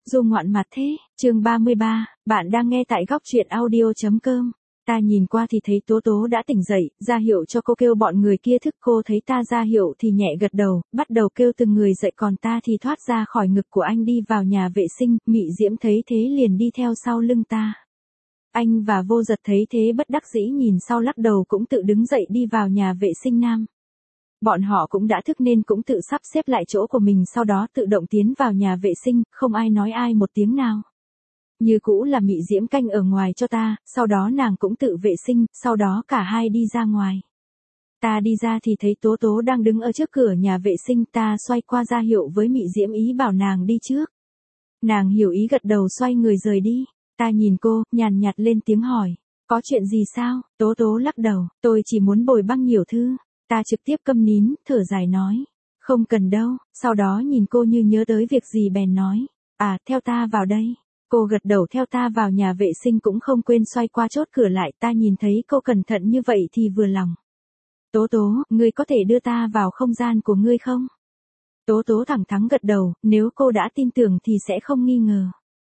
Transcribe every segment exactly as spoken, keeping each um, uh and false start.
Du ngoạn mặt thế, chương ba mươi ba, bạn đang nghe tại góc truyện audio.com. Ta nhìn qua thì thấy Tố Tố đã tỉnh dậy, ra hiệu cho cô kêu bọn người kia thức, cô thấy ta ra hiệu thì nhẹ gật đầu, bắt đầu kêu từng người dậy, còn ta thì thoát ra khỏi ngực của anh đi vào nhà vệ sinh, Mị Diễm thấy thế liền đi theo sau lưng ta. Anh và Vô Giật thấy thế bất đắc dĩ nhìn sau lắc đầu cũng tự đứng dậy đi vào nhà vệ sinh nam. Bọn họ cũng đã thức nên cũng tự sắp xếp lại chỗ của mình, sau đó tự động tiến vào nhà vệ sinh, không ai nói ai một tiếng nào. Như cũ là Mị Diễm canh ở ngoài cho ta, sau đó nàng cũng tự vệ sinh, sau đó cả hai đi ra ngoài. Ta đi ra thì thấy Tố Tố đang đứng ở trước cửa nhà vệ sinh, ta xoay qua ra hiệu với Mị Diễm ý bảo nàng đi trước. Nàng hiểu ý gật đầu xoay người rời đi. Ta nhìn cô, nhàn nhạt lên tiếng hỏi, có chuyện gì sao? Tố Tố lắc đầu, tôi chỉ muốn bồi Băng Hiểu Thư. Ta trực tiếp câm nín, thở dài nói, không cần đâu, sau đó nhìn cô như nhớ tới việc gì bèn nói, à, theo ta vào đây. Cô gật đầu theo ta vào nhà vệ sinh cũng không quên xoay qua chốt cửa lại, ta nhìn thấy cô cẩn thận như vậy thì vừa lòng. Tố Tố, ngươi có thể đưa ta vào không gian của ngươi không? Tố Tố thẳng thắn gật đầu, nếu cô đã tin tưởng thì sẽ không nghi ngờ.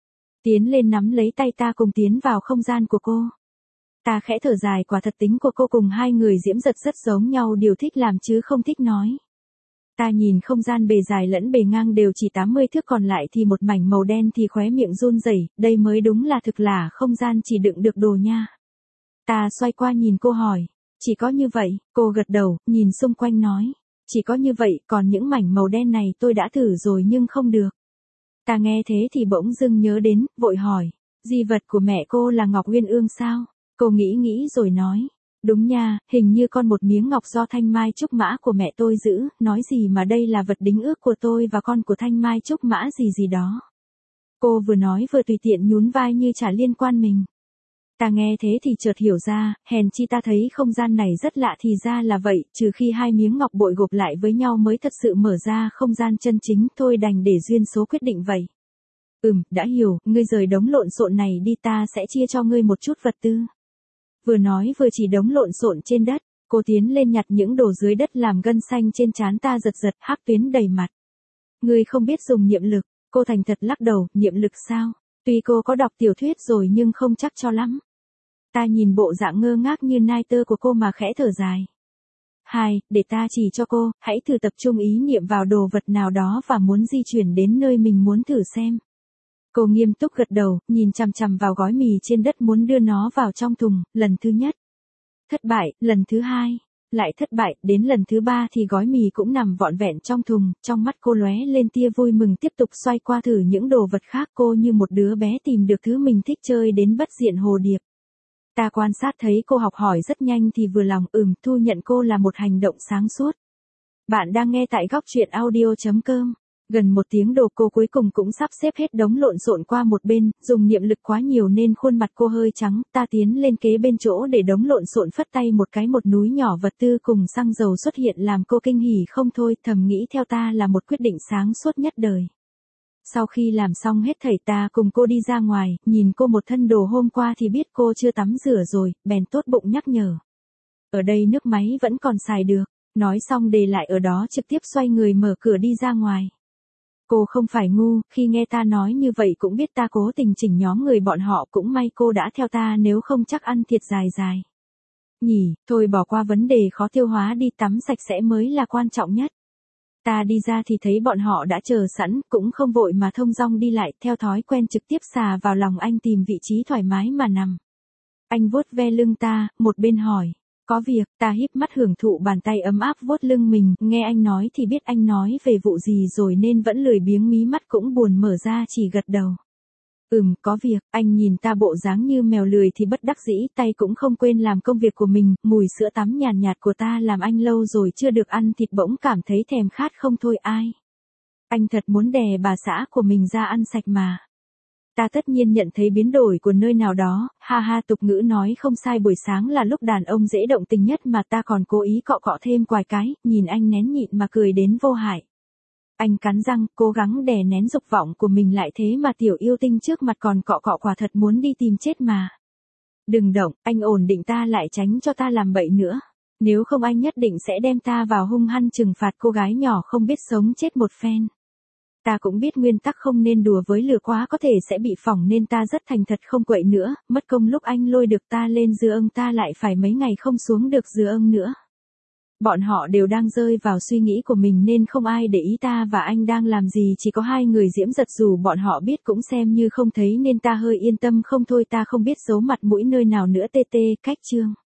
Tiến lên nắm lấy tay ta cùng tiến vào không gian của cô. Ta khẽ thở dài, quả thật tính của cô cùng hai người Diễm Giật rất giống nhau, điều thích làm chứ không thích nói. Ta nhìn không gian bề dài lẫn bề ngang đều chỉ tám mươi thước, còn lại thì một mảnh màu đen thì khóe miệng run rẩy, đây mới đúng là thực là không gian chỉ đựng được đồ nha. Ta xoay qua nhìn cô hỏi, chỉ có như vậy? Cô gật đầu, nhìn xung quanh nói, chỉ có như vậy, còn những mảnh màu đen này tôi đã thử rồi nhưng không được. Ta nghe thế thì bỗng dưng nhớ đến, vội hỏi, di vật của mẹ cô là Ngọc Uyên Ương sao? Cô nghĩ nghĩ rồi nói, đúng nha, hình như con một miếng ngọc do Thanh Mai Trúc Mã của mẹ tôi giữ, nói gì mà đây là vật đính ước của tôi và con của Thanh Mai Trúc Mã gì gì đó. Cô vừa nói vừa tùy tiện nhún vai như chả liên quan mình. Ta nghe thế thì chợt hiểu ra, hèn chi ta thấy không gian này rất lạ, thì ra là vậy, trừ khi hai miếng ngọc bội gộp lại với nhau mới thật sự mở ra không gian chân chính, thôi đành để duyên số quyết định vậy. Ừm, đã hiểu, ngươi rời đống lộn xộn này đi, ta sẽ chia cho ngươi một chút vật tư. Vừa nói vừa chỉ đống lộn xộn trên đất, cô tiến lên nhặt những đồ dưới đất làm gân xanh trên trán ta giật giật, hắc tuyến đầy mặt. Ngươi không biết dùng niệm lực, cô thành thật lắc đầu, niệm lực sao? Tuy cô có đọc tiểu thuyết rồi nhưng không chắc cho lắm. Ta nhìn bộ dạng ngơ ngác như nai tơ của cô mà khẽ thở dài. Hai, để ta chỉ cho cô, hãy thử tập trung ý niệm vào đồ vật nào đó và muốn di chuyển đến nơi mình muốn thử xem. Cô nghiêm túc gật đầu, nhìn chằm chằm vào gói mì trên đất muốn đưa nó vào trong thùng, lần thứ nhất. Thất bại, lần thứ hai. Lại thất bại, đến lần thứ ba thì gói mì cũng nằm vọn vẹn trong thùng, trong mắt cô lóe lên tia vui mừng, tiếp tục xoay qua thử những đồ vật khác, cô như một đứa bé tìm được thứ mình thích chơi đến bất diện hồ điệp. Ta quan sát thấy cô học hỏi rất nhanh thì vừa lòng, ừm, thu nhận cô là một hành động sáng suốt. Bạn đang nghe tại góc truyện audio.com. Gần một tiếng đồ cô cuối cùng cũng sắp xếp hết đống lộn xộn qua một bên, dùng niệm lực quá nhiều nên khuôn mặt cô hơi trắng, ta tiến lên kế bên chỗ để đống lộn xộn, phất tay một cái, một núi nhỏ vật tư cùng xăng dầu xuất hiện làm cô kinh hỉ không thôi, thầm nghĩ theo ta là một quyết định sáng suốt nhất đời. Sau khi làm xong hết thảy ta cùng cô đi ra ngoài, nhìn cô một thân đồ hôm qua thì biết cô chưa tắm rửa rồi, bèn tốt bụng nhắc nhở. Ở đây nước máy vẫn còn xài được, nói xong để lại ở đó trực tiếp xoay người mở cửa đi ra ngoài. Cô không phải ngu, khi nghe ta nói như vậy cũng biết ta cố tình chỉnh nhóm người bọn họ, cũng may cô đã theo ta nếu không chắc ăn thiệt dài dài. Nhỉ, thôi bỏ qua vấn đề khó tiêu hóa đi, tắm sạch sẽ mới là quan trọng nhất. Ta đi ra thì thấy bọn họ đã chờ sẵn, cũng không vội mà thông dong đi lại, theo thói quen trực tiếp xà vào lòng anh tìm vị trí thoải mái mà nằm. Anh vuốt ve lưng ta, một bên hỏi, có việc, ta híp mắt hưởng thụ bàn tay ấm áp vuốt lưng mình, nghe anh nói thì biết anh nói về vụ gì rồi nên vẫn lười biếng, mí mắt cũng buồn mở ra chỉ gật đầu. Ừm, có việc, anh nhìn ta bộ dáng như mèo lười thì bất đắc dĩ, tay cũng không quên làm công việc của mình, mùi sữa tắm nhàn nhạt, nhạt của ta làm anh lâu rồi chưa được ăn thịt bỗng cảm thấy thèm khát không thôi ai. Anh thật muốn đè bà xã của mình ra ăn sạch mà. Ta tất nhiên nhận thấy biến đổi của nơi nào đó, ha ha, tục ngữ nói không sai, buổi sáng là lúc đàn ông dễ động tình nhất mà, ta còn cố ý cọ cọ thêm vài cái, nhìn anh nén nhịn mà cười đến vô hại. Anh cắn răng, cố gắng đè nén dục vọng của mình lại, thế mà tiểu yêu tinh trước mặt còn cọ cọ, quả thật muốn đi tìm chết mà. Đừng động, anh ổn định ta lại, tránh cho ta làm bậy nữa. Nếu không anh nhất định sẽ đem ta vào hung hăng trừng phạt cô gái nhỏ không biết sống chết một phen. Ta cũng biết nguyên tắc không nên đùa với lửa quá có thể sẽ bị phỏng nên ta rất thành thật không quậy nữa, mất công lúc anh lôi được ta lên dư âng ta lại phải mấy ngày không xuống được dư âng nữa. Bọn họ đều đang rơi vào suy nghĩ của mình nên không ai để ý ta và anh đang làm gì, chỉ có hai người Diễm Giật dù bọn họ biết cũng xem như không thấy nên ta hơi yên tâm không thôi ta không biết giấu mặt mũi nơi nào nữa tê tê, cách chương.